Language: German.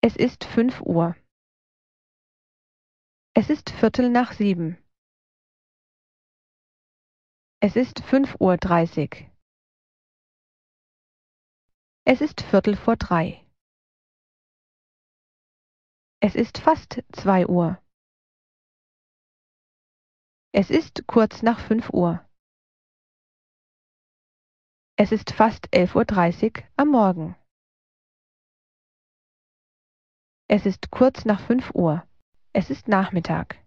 Es ist 5 Uhr. Es ist 6:15. Es ist 5:30 Uhr. Es ist 2:15. Es ist fast 2 Uhr. Es ist kurz nach 5 Uhr. Es ist fast 11:30 Uhr am Morgen. Es ist kurz nach 5 Uhr. Es ist Nachmittag.